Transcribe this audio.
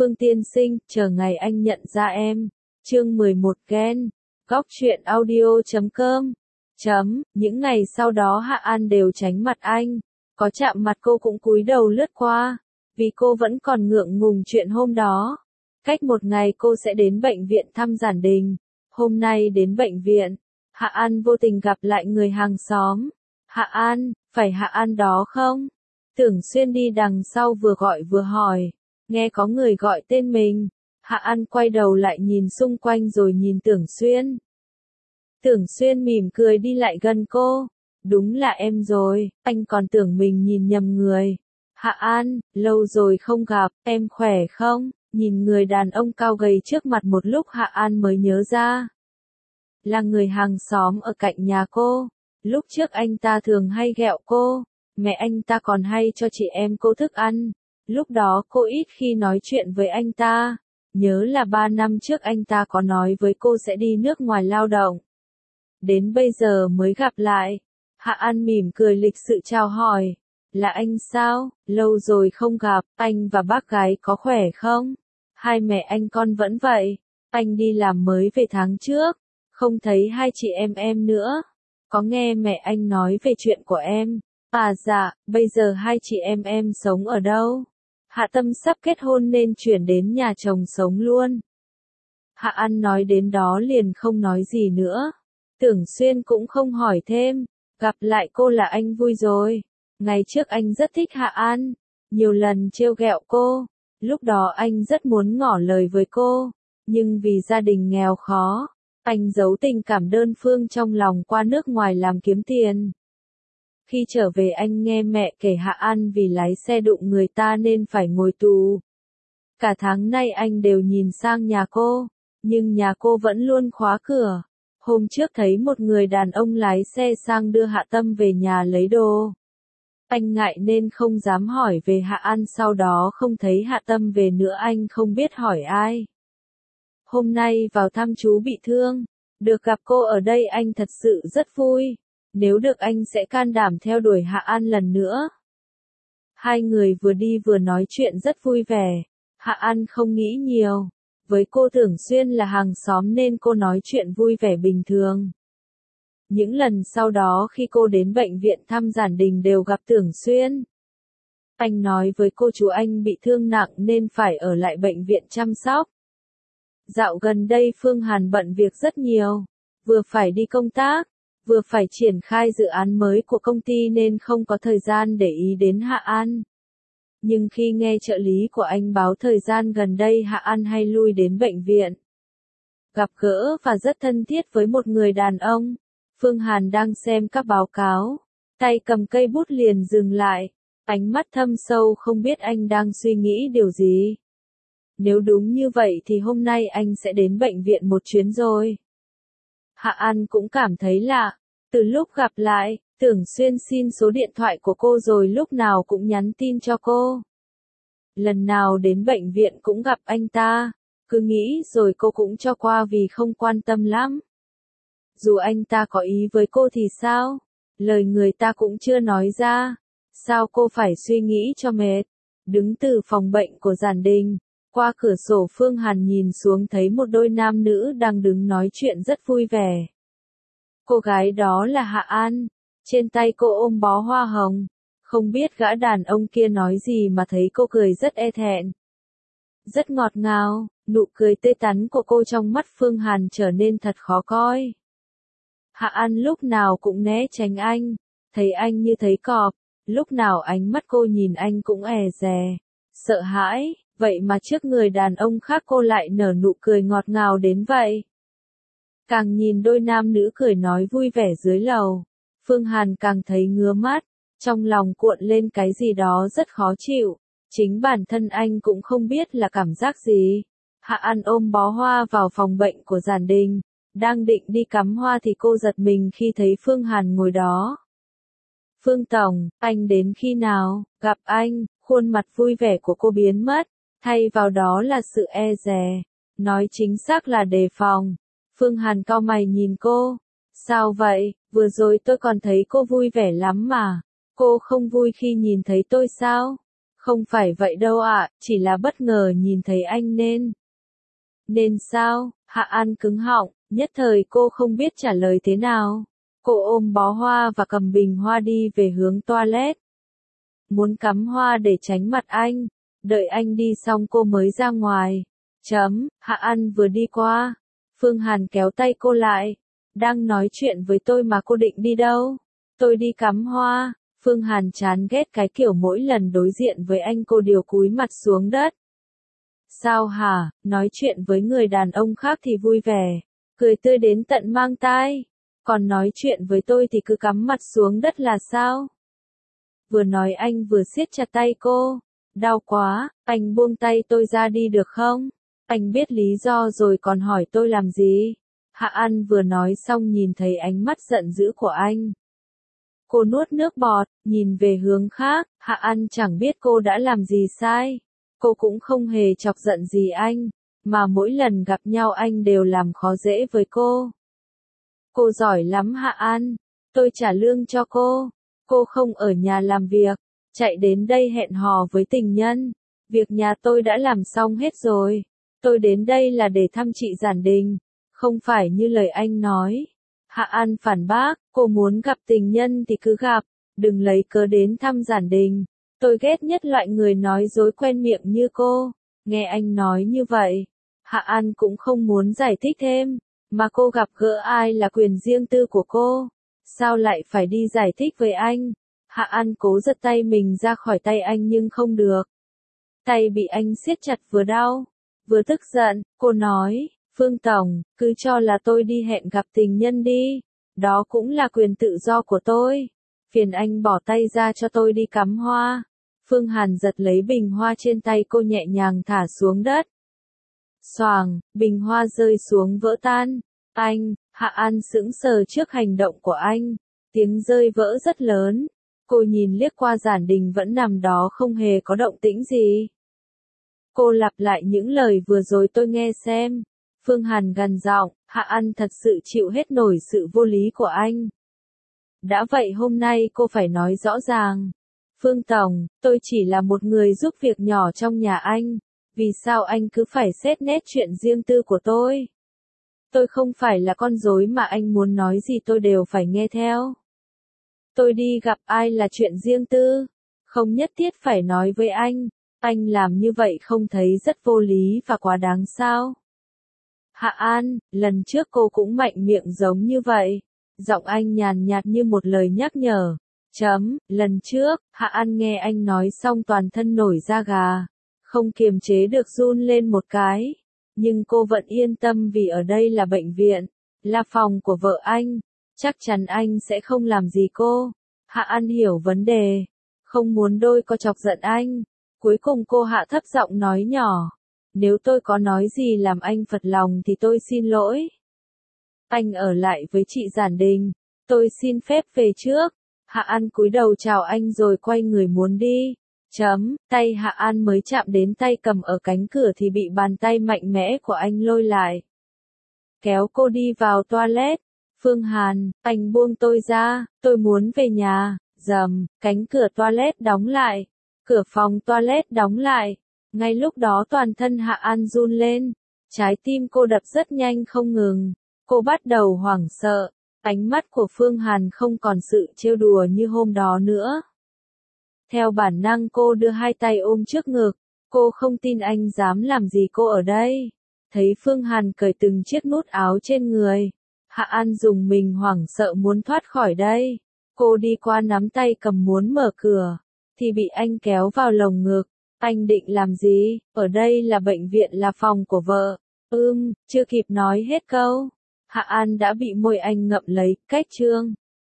Phương tiên sinh, chờ ngày anh nhận ra em. Chương 11 Ghen. Góc truyện audio.com. Những ngày sau đó Hạ An đều tránh mặt anh. Có chạm mặt cô cũng cúi đầu lướt qua. Vì cô vẫn còn ngượng ngùng chuyện hôm đó. Cách một ngày cô sẽ đến bệnh viện thăm Giản Đình. Hôm nay đến bệnh viện, Hạ An vô tình gặp lại người hàng xóm. Hạ An, phải Hạ An đó không? Tưởng Xuyên đi đằng sau vừa gọi vừa hỏi. Nghe có người gọi tên mình. Hạ An quay đầu lại nhìn xung quanh rồi nhìn Tưởng Xuyên. Tưởng Xuyên mỉm cười đi lại gần cô. Đúng là em rồi, anh còn tưởng mình nhìn nhầm người. Hạ An, lâu rồi không gặp, em khỏe không? Nhìn người đàn ông cao gầy trước mặt một lúc Hạ An mới nhớ ra. Là người hàng xóm ở cạnh nhà cô. Lúc trước anh ta thường hay ghẹo cô. Mẹ anh ta còn hay cho chị em cô thức ăn. Lúc đó cô ít khi nói chuyện với anh ta. Nhớ là 3 năm trước anh ta có nói với cô sẽ đi nước ngoài lao động. Đến bây giờ mới gặp lại. Hạ An mỉm cười lịch sự chào hỏi. Là anh sao? Lâu rồi không gặp, anh và bác gái có khỏe không? Hai mẹ anh con vẫn vậy. Anh đi làm mới về tháng trước. Không thấy hai chị em nữa. Có nghe mẹ anh nói về chuyện của em. À dạ, bây giờ hai chị em sống ở đâu? Hạ Tâm sắp kết hôn nên chuyển đến nhà chồng sống luôn. Hạ An nói đến đó liền không nói gì nữa. Tưởng Xuyên cũng không hỏi thêm. Gặp lại cô là anh vui rồi. Ngày trước anh rất thích Hạ An. Nhiều lần trêu ghẹo cô. Lúc đó anh rất muốn ngỏ lời với cô. Nhưng vì gia đình nghèo khó, anh giấu tình cảm đơn phương trong lòng qua nước ngoài làm kiếm tiền. Khi trở về anh nghe mẹ kể Hạ An vì lái xe đụng người ta nên phải ngồi tù. Cả tháng nay anh đều nhìn sang nhà cô, nhưng nhà cô vẫn luôn khóa cửa. Hôm trước thấy một người đàn ông lái xe sang đưa Hạ Tâm về nhà lấy đồ. Anh ngại nên không dám hỏi về Hạ An, sau đó không thấy Hạ Tâm về nữa anh không biết hỏi ai. Hôm nay vào thăm chú bị thương, được gặp cô ở đây anh thật sự rất vui. Nếu được anh sẽ can đảm theo đuổi Hạ An lần nữa. Hai người vừa đi vừa nói chuyện rất vui vẻ. Hạ An không nghĩ nhiều. Với cô Tưởng Xuyên là hàng xóm nên cô nói chuyện vui vẻ bình thường. Những lần sau đó khi cô đến bệnh viện thăm Giản Đình đều gặp Tưởng Xuyên. Anh nói với cô chú anh bị thương nặng nên phải ở lại bệnh viện chăm sóc. Dạo gần đây Phương Hàn bận việc rất nhiều. Vừa phải đi công tác, vừa phải triển khai dự án mới của công ty nên không có thời gian để ý đến Hạ An. Nhưng khi nghe trợ lý của anh báo thời gian gần đây Hạ An hay lui đến bệnh viện, gặp gỡ và rất thân thiết với một người đàn ông. Phương Hàn đang xem các báo cáo, tay cầm cây bút liền dừng lại, ánh mắt thâm sâu không biết anh đang suy nghĩ điều gì. Nếu đúng như vậy thì hôm nay anh sẽ đến bệnh viện một chuyến rồi. Hạ An cũng cảm thấy lạ. Từ lúc gặp lại, Tưởng Xuyên xin số điện thoại của cô rồi lúc nào cũng nhắn tin cho cô. Lần nào đến bệnh viện cũng gặp anh ta, cứ nghĩ rồi cô cũng cho qua vì không quan tâm lắm. Dù anh ta có ý với cô thì sao? Lời người ta cũng chưa nói ra. Sao cô phải suy nghĩ cho mệt? Đứng từ phòng bệnh của Giản Đình, qua cửa sổ Phương Hàn nhìn xuống thấy một đôi nam nữ đang đứng nói chuyện rất vui vẻ. Cô gái đó là Hạ An, trên tay cô ôm bó hoa hồng. Không biết gã đàn ông kia nói gì mà thấy cô cười rất e thẹn. Rất ngọt ngào, nụ cười tươi tắn của cô trong mắt Phương Hàn trở nên thật khó coi. Hạ An lúc nào cũng né tránh anh, thấy anh như thấy cọp, lúc nào ánh mắt cô nhìn anh cũng è dè, sợ hãi, vậy mà trước người đàn ông khác cô lại nở nụ cười ngọt ngào đến vậy. Càng nhìn đôi nam nữ cười nói vui vẻ dưới lầu, Phương Hàn càng thấy ngứa mắt, trong lòng cuộn lên cái gì đó rất khó chịu, chính bản thân anh cũng không biết là cảm giác gì. Hạ An ôm bó hoa vào phòng bệnh của Giản Đình, đang định đi cắm hoa thì cô giật mình khi thấy Phương Hàn ngồi đó. Phương Tổng, anh đến khi nào? Gặp anh, khuôn mặt vui vẻ của cô biến mất, thay vào đó là sự e dè, nói chính xác là đề phòng. Phương Hàn cau mày nhìn cô. Sao vậy, vừa rồi tôi còn thấy cô vui vẻ lắm mà. Cô không vui khi nhìn thấy tôi sao? Không phải vậy đâu ạ, chỉ là bất ngờ nhìn thấy anh nên. Nên sao? Hạ An cứng họng, nhất thời cô không biết trả lời thế nào. Cô ôm bó hoa và cầm bình hoa đi về hướng toilet. Muốn cắm hoa để tránh mặt anh. Đợi anh đi xong cô mới ra ngoài. Hạ An vừa đi qua. Phương Hàn kéo tay cô lại. Đang nói chuyện với tôi mà cô định đi đâu? Tôi đi cắm hoa. Phương Hàn chán ghét cái kiểu mỗi lần đối diện với anh cô đều cúi mặt xuống đất. Sao hả, nói chuyện với người đàn ông khác thì vui vẻ, cười tươi đến tận mang tai. Còn nói chuyện với tôi thì cứ cắm mặt xuống đất là sao? Vừa nói anh vừa siết chặt tay cô. Đau quá, anh buông tay tôi ra đi được không? Anh biết lý do rồi còn hỏi tôi làm gì? Hạ An vừa nói xong nhìn thấy ánh mắt giận dữ của anh. Cô nuốt nước bọt, nhìn về hướng khác, Hạ An chẳng biết cô đã làm gì sai. Cô cũng không hề chọc giận gì anh, mà mỗi lần gặp nhau anh đều làm khó dễ với cô. Cô giỏi lắm Hạ An, tôi trả lương cho cô. Cô không ở nhà làm việc, chạy đến đây hẹn hò với tình nhân. Việc nhà tôi đã làm xong hết rồi. Tôi đến đây là để thăm chị Giản Đình, không phải như lời anh nói. Hạ An phản bác, cô muốn gặp tình nhân thì cứ gặp, đừng lấy cớ đến thăm Giản Đình. Tôi ghét nhất loại người nói dối quen miệng như cô. Nghe anh nói như vậy, Hạ An cũng không muốn giải thích thêm, mà cô gặp gỡ ai là quyền riêng tư của cô. Sao lại phải đi giải thích với anh? Hạ An cố giật tay mình ra khỏi tay anh nhưng không được. Tay bị anh siết chặt vừa đau, vừa tức giận, cô nói, Phương Tổng, cứ cho là tôi đi hẹn gặp tình nhân đi. Đó cũng là quyền tự do của tôi. Phiền anh bỏ tay ra cho tôi đi cắm hoa. Phương Hàn giật lấy bình hoa trên tay cô nhẹ nhàng thả xuống đất. Xoàng, bình hoa rơi xuống vỡ tan. Anh, Hạ An sững sờ trước hành động của anh. Tiếng rơi vỡ rất lớn. Cô nhìn liếc qua Giản Đình vẫn nằm đó không hề có động tĩnh gì. Cô lặp lại những lời vừa rồi tôi nghe xem. Phương Hàn gằn giọng, Hạ An thật sự chịu hết nổi sự vô lý của anh. Đã vậy hôm nay cô phải nói rõ ràng. Phương Tổng, tôi chỉ là một người giúp việc nhỏ trong nhà anh. Vì sao anh cứ phải xét nét chuyện riêng tư của tôi? Tôi không phải là con rối mà anh muốn nói gì tôi đều phải nghe theo. Tôi đi gặp ai là chuyện riêng tư. Không nhất thiết phải nói với anh. Anh làm như vậy không thấy rất vô lý và quá đáng sao? Hạ An, lần trước cô cũng mạnh miệng giống như vậy. Giọng anh nhàn nhạt như một lời nhắc nhở. Lần trước, Hạ An nghe anh nói xong toàn thân nổi da gà. Không kiềm chế được run lên một cái. Nhưng cô vẫn yên tâm vì ở đây là bệnh viện, là phòng của vợ anh. Chắc chắn anh sẽ không làm gì cô. Hạ An hiểu vấn đề. Không muốn đôi co chọc giận anh. Cuối cùng cô hạ thấp giọng nói nhỏ. Nếu tôi có nói gì làm anh phật lòng thì tôi xin lỗi. Anh ở lại với chị Giản Đình. Tôi xin phép về trước. Hạ An cúi đầu chào anh rồi quay người muốn đi. Tay Hạ An mới chạm đến tay cầm ở cánh cửa thì bị bàn tay mạnh mẽ của anh lôi lại. Kéo cô đi vào toilet. Phương Hàn, anh buông tôi ra, tôi muốn về nhà. Cánh cửa toilet đóng lại. Cửa phòng toilet đóng lại. Ngay lúc đó toàn thân Hạ An run lên. Trái tim cô đập rất nhanh không ngừng. Cô bắt đầu hoảng sợ. Ánh mắt của Phương Hàn không còn sự trêu đùa như hôm đó nữa. Theo bản năng cô đưa hai tay ôm trước ngực. Cô không tin anh dám làm gì cô ở đây. Thấy Phương Hàn cởi từng chiếc nút áo trên người. Hạ An dùng mình hoảng sợ muốn thoát khỏi đây. Cô đi qua nắm tay cầm muốn mở cửa. Thì bị anh kéo vào lồng ngực. Anh định làm gì? Ở đây là bệnh viện là phòng của vợ. Chưa kịp nói hết câu. Hạ An đã bị môi anh ngậm lấy, cách trương.